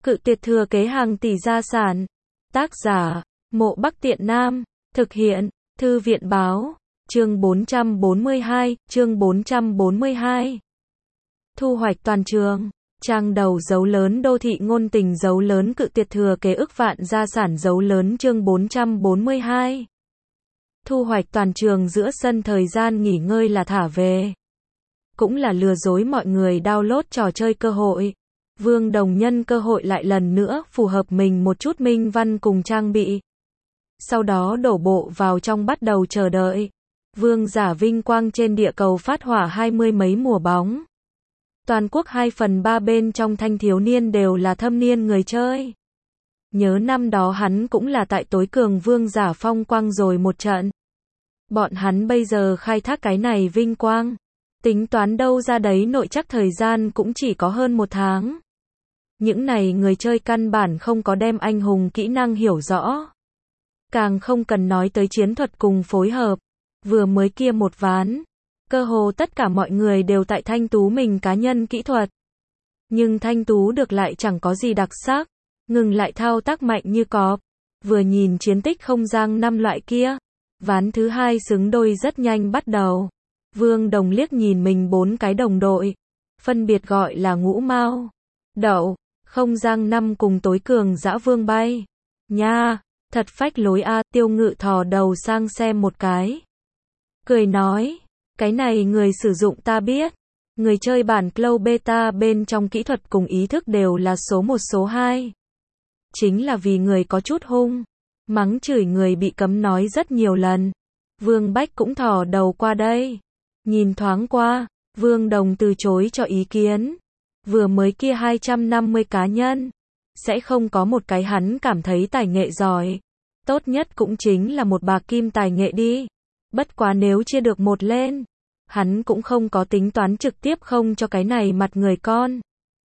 Cự tuyệt thừa kế hàng tỷ gia sản. Tác giả, Mộ Bắc Tiện Nam. Thực hiện, Thư viện báo. Chương 442, chương 442. Thu hoạch toàn trường. Trang đầu dấu lớn đô thị ngôn tình dấu lớn cự tuyệt thừa kế ức vạn gia sản dấu lớn chương 442. Thu hoạch toàn trường giữa sân thời gian nghỉ ngơi là thả về. Cũng là lừa dối mọi người download trò chơi cơ hội. Vương Đồng nhân cơ hội lại lần nữa phù hợp mình một chút minh văn cùng trang bị. Sau đó đổ bộ vào trong bắt đầu chờ đợi. Vương giả vinh quang trên địa cầu phát hỏa 20 mấy mùa bóng. Toàn quốc 2/3 bên trong thanh thiếu niên đều là thâm niên người chơi. Nhớ năm đó hắn cũng là tại tối cường vương giả phong quang rồi một trận. Bọn hắn bây giờ khai thác cái này vinh quang. Tính toán đâu ra đấy nội chắc thời gian cũng chỉ có hơn 1 tháng. Những này người chơi căn bản không có đem anh hùng kỹ năng hiểu rõ. Càng không cần nói tới chiến thuật cùng phối hợp. Vừa mới kia một ván. Cơ hồ tất cả mọi người đều tại Thanh Tú mình cá nhân kỹ thuật. Nhưng Thanh Tú được lại chẳng có gì đặc sắc. Ngừng lại thao tác mạnh như cọp. Vừa nhìn chiến tích không giang năm loại kia. Ván thứ hai xứng đôi rất nhanh bắt đầu. Vương Đồng liếc nhìn mình 4 cái đồng đội. Phân biệt gọi là Ngũ Mao, Đậu, Không Giang năm cùng tối cường dã vương bay. Nha, thật phách lối a. Tiêu Ngự thò đầu sang xem một cái. Cười nói, cái này người sử dụng ta biết. Người chơi bản Cloud Beta bên trong kỹ thuật cùng ý thức đều là số 1 số 2. Chính là vì người có chút hung. Mắng chửi người bị cấm nói rất nhiều lần. Vương Bách cũng thò đầu qua đây. Nhìn thoáng qua, Vương Đồng từ chối cho ý kiến. Vừa mới kia 250 cá nhân. Sẽ không có một cái hắn cảm thấy tài nghệ giỏi. Tốt nhất cũng chính là một bạc kim tài nghệ đi. Bất quá nếu chia được một lên. Hắn cũng không có tính toán trực tiếp không cho cái này mặt người con.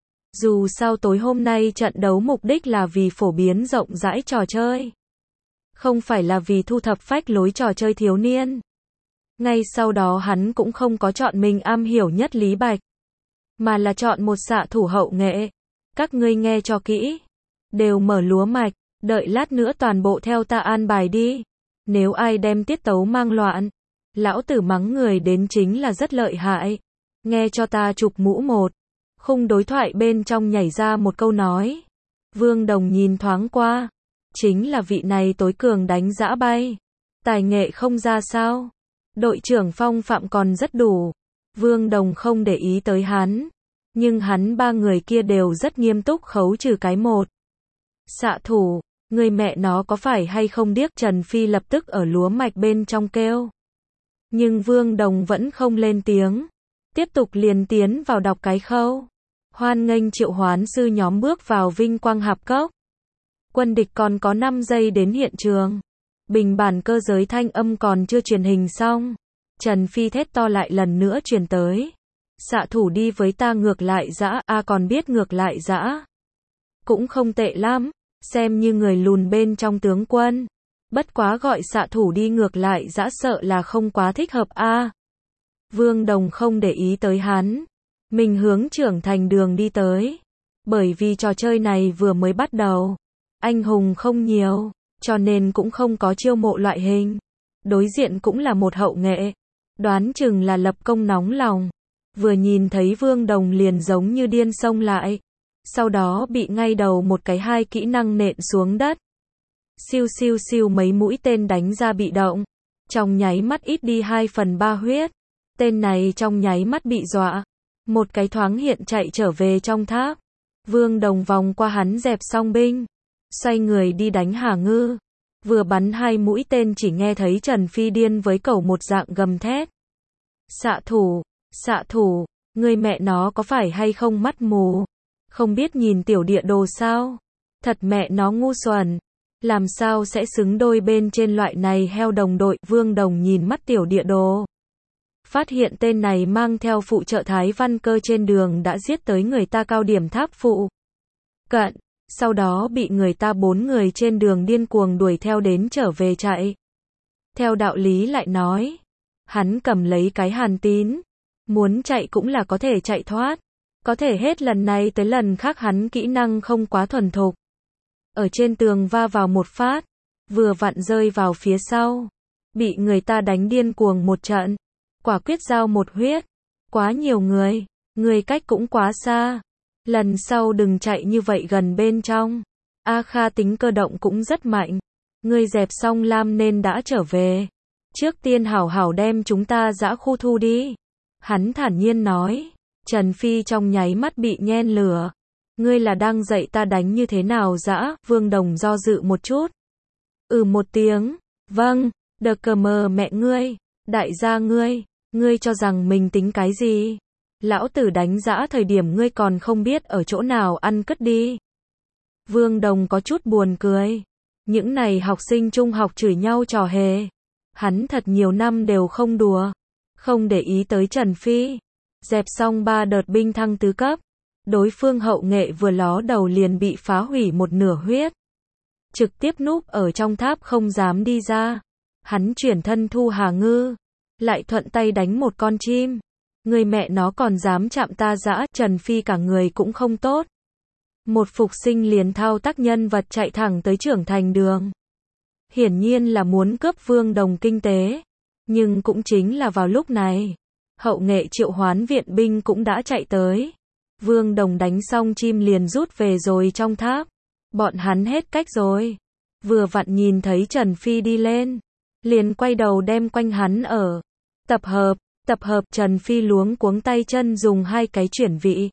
Dù sao tối hôm nay trận đấu mục đích là vì phổ biến rộng rãi trò chơi. Không phải là vì thu thập phách lối trò chơi thiếu niên. Ngay sau đó hắn cũng không có chọn mình am hiểu nhất Lý Bạch. Mà là chọn một xạ thủ hậu nghệ. Các ngươi nghe cho kỹ. Đều mở lúa mạch. Đợi lát nữa toàn bộ theo ta an bài đi. Nếu ai đem tiết tấu mang loạn. Lão tử mắng người đến chính là rất lợi hại. Nghe cho ta chụp mũ một. Khung đối thoại bên trong nhảy ra một câu nói. Vương Đồng nhìn thoáng qua. Chính là vị này tối cường đánh dã bay. Tài nghệ không ra sao. Đội trưởng phong phạm còn rất đủ. Vương Đồng không để ý tới hắn. Nhưng hắn 3 người kia đều rất nghiêm túc khấu trừ cái một. Xạ thủ, người mẹ nó có phải hay không điếc? Trần Phi lập tức ở lúa mạch bên trong kêu. Nhưng Vương Đồng vẫn không lên tiếng. Tiếp tục liền tiến vào đọc cái khâu. Hoan nghênh triệu hoán sư nhóm bước vào vinh quang hạp cốc. Quân địch còn có 5 giây đến hiện trường. Bình bản cơ giới thanh âm còn chưa truyền hình xong. Trần Phi thét to lại lần nữa truyền tới. Xạ thủ đi với ta ngược lại dã. Còn biết ngược lại dã. Cũng không tệ lắm. Xem như người lùn bên trong tướng quân. Bất quá gọi xạ thủ đi ngược lại dã sợ là không quá thích hợp Vương Đồng không để ý tới hắn. Mình hướng trưởng thành đường đi tới. Bởi vì trò chơi này vừa mới bắt đầu. Anh hùng không nhiều. Cho nên cũng không có chiêu mộ loại hình. Đối diện cũng là một hậu nghệ. Đoán chừng là lập công nóng lòng. Vừa nhìn thấy Vương Đồng liền giống như điên xông lại. Sau đó bị ngay đầu một cái 2 kỹ năng nện xuống đất. Siêu siêu siêu mấy mũi tên đánh ra bị động. Trong nháy mắt ít đi 2/3 huyết. Tên này trong nháy mắt bị dọa. Một cái thoáng hiện chạy trở về trong tháp. Vương Đồng vòng qua hắn dẹp xong binh. Xoay người đi đánh Hà Ngư. Vừa bắn 2 mũi tên chỉ nghe thấy Trần Phi điên với cẩu một dạng gầm thét. Xạ thủ, người mẹ nó có phải hay không mắt mù? Không biết nhìn tiểu địa đồ sao? Thật mẹ nó ngu xuẩn. Làm sao sẽ xứng đôi bên trên loại này heo đồng đội? Vương Đồng nhìn mắt tiểu địa đồ. Phát hiện tên này mang theo phụ trợ Thái Văn Cơ trên đường đã giết tới người ta cao điểm tháp phụ cận. Sau đó bị người ta 4 người trên đường điên cuồng đuổi theo đến trở về chạy. Theo đạo lý lại nói. Hắn cầm lấy cái hàn tín. Muốn chạy cũng là có thể chạy thoát. Có thể hết lần này tới lần khác hắn kỹ năng không quá thuần thục. Ở trên tường va vào một phát, vừa vặn rơi vào phía sau. Bị người ta đánh điên cuồng một trận. Quả quyết giao một huyết. Quá nhiều người cách cũng quá xa. Lần sau đừng chạy như vậy gần bên trong. A Kha tính cơ động cũng rất mạnh. Ngươi dẹp xong lam nên đã trở về. Trước tiên hảo hảo đem chúng ta dã khu thu đi. Hắn thản nhiên nói. Trần Phi trong nháy mắt bị nhen lửa. Ngươi là đang dạy ta đánh như thế nào dã? Vương Đồng do dự một chút. Một tiếng. Vâng, đờ cờ mờ mẹ ngươi. Đại gia ngươi cho rằng mình tính cái gì? Lão tử đánh dã thời điểm ngươi còn không biết ở chỗ nào ăn cất đi. Vương Đồng có chút buồn cười. Những này học sinh trung học chửi nhau trò hề. Hắn thật nhiều năm đều không đùa. Không để ý tới Trần Phi. Dẹp xong 3 đợt binh thăng tứ cấp. Đối phương hậu nghệ vừa ló đầu liền bị phá hủy một nửa huyết. Trực tiếp núp ở trong tháp không dám đi ra. Hắn chuyển thân thu Hà Ngư. Lại thuận tay đánh một con chim. Người mẹ nó còn dám chạm ta dã. Trần Phi cả người cũng không tốt. Một phục sinh liền thao tác nhân vật chạy thẳng tới trưởng thành đường. Hiển nhiên là muốn cướp Vương Đồng kinh tế. Nhưng cũng chính là vào lúc này. Hậu nghệ triệu hoán viện binh cũng đã chạy tới. Vương Đồng đánh xong chim liền rút về rồi trong tháp. Bọn hắn hết cách rồi. Vừa vặn nhìn thấy Trần Phi đi lên. Liền quay đầu đem quanh hắn ở. Tập hợp Trần Phi luống cuống tay chân dùng 2 cái chuyển vị.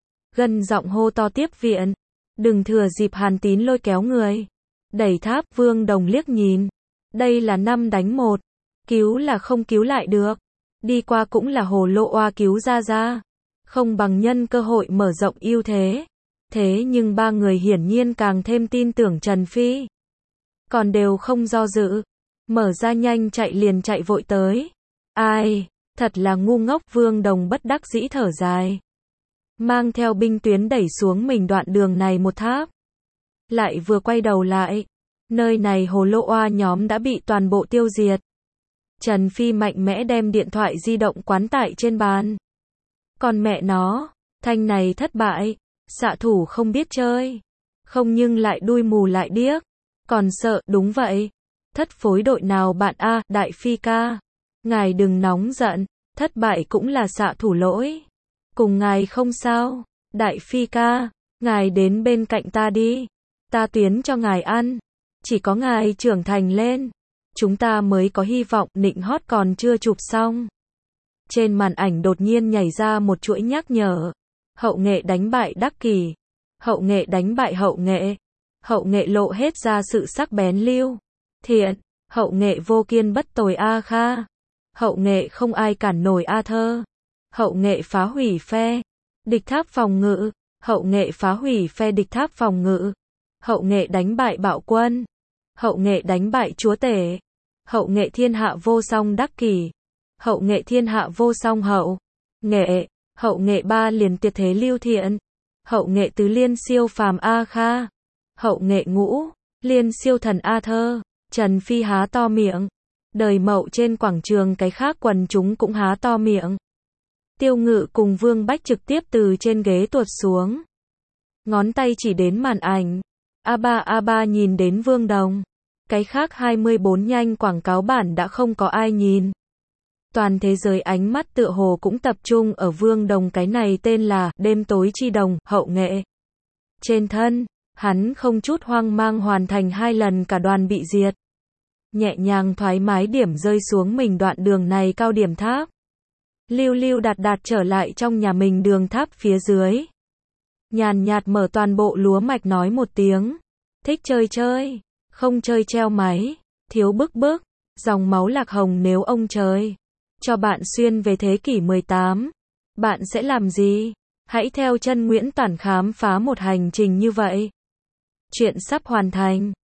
Gần giọng hô to tiếp viện. Đừng thừa dịp Hàn Tín lôi kéo người. Đẩy tháp. Vương Đồng liếc nhìn. Đây là 5 đánh 1. Cứu là không cứu lại được. Đi qua cũng là hồ lộ oa cứu ra. Không bằng nhân cơ hội mở rộng ưu thế. Thế nhưng 3 người hiển nhiên càng thêm tin tưởng Trần Phi. Còn đều không do dự. Mở ra nhanh chạy liền chạy vội tới. Ai, thật là ngu ngốc. Vương Đồng bất đắc dĩ thở dài. Mang theo binh tuyến đẩy xuống mình đoạn đường này một tháp. Lại vừa quay đầu lại. Nơi này hồ lô oa nhóm đã bị toàn bộ tiêu diệt. Trần Phi mạnh mẽ đem điện thoại di động quán tại trên bàn. Còn mẹ nó, thanh này thất bại. Xạ thủ không biết chơi. Không nhưng lại đuôi mù lại điếc. Còn sợ, đúng vậy. Thất phối đội nào bạn A, Đại Phi ca. Ngài đừng nóng giận. Thất bại cũng là xạ thủ lỗi. Cùng ngài không sao. Đại Phi ca, ngài đến bên cạnh ta đi. Ta tuyến cho ngài ăn. Chỉ có ngài trưởng thành lên. Chúng ta mới có hy vọng. Nịnh hót còn chưa chụp xong. Trên màn ảnh đột nhiên nhảy ra một chuỗi nhắc nhở. Hậu nghệ đánh bại Đắc Kỷ. Hậu nghệ đánh bại hậu nghệ. Hậu nghệ lộ hết ra sự sắc bén Lưu Thiện. Hậu nghệ vô kiên bất tồi A Kha. Hậu nghệ không ai cản nổi A Thơ. Hậu nghệ phá hủy phe địch tháp phòng ngự. Hậu nghệ phá hủy phe địch tháp phòng ngự. Hậu nghệ đánh bại Bạo Quân. Hậu nghệ đánh bại Chúa Tể. Hậu nghệ thiên hạ vô song Đắc Kỷ. Hậu nghệ thiên hạ vô song hậu nghệ. Hậu nghệ 3 liền tuyệt thế Lưu Thiện. Hậu nghệ tứ liên siêu phàm A Kha. Hậu nghệ ngũ liên siêu thần A Thơ. Trần Phi há to miệng. Đời Mậu trên quảng trường cái khác quần chúng cũng há to miệng. Tiêu Ngự cùng Vương Bách trực tiếp từ trên ghế tuột xuống. Ngón tay chỉ đến màn ảnh. A3 nhìn đến Vương Đồng. Cái khác 24 nhanh quảng cáo bản đã không có ai nhìn. Toàn thế giới ánh mắt tựa hồ cũng tập trung ở Vương Đồng cái này tên là Đêm Tối Chi Đồng, hậu nghệ. Trên thân, hắn không chút hoang mang hoàn thành 2 lần cả đoàn bị diệt. Nhẹ nhàng thoải mái điểm rơi xuống mình đoạn đường này cao điểm tháp. Lưu đạt trở lại trong nhà mình đường tháp phía dưới. Nhàn nhạt mở toàn bộ lúa mạch nói một tiếng. Thích chơi, không chơi treo máy, thiếu bức, dòng máu lạc hồng nếu ông trời cho bạn xuyên về thế kỷ 18, bạn sẽ làm gì? Hãy theo chân Nguyễn Toản khám phá một hành trình như vậy. Chuyện sắp hoàn thành.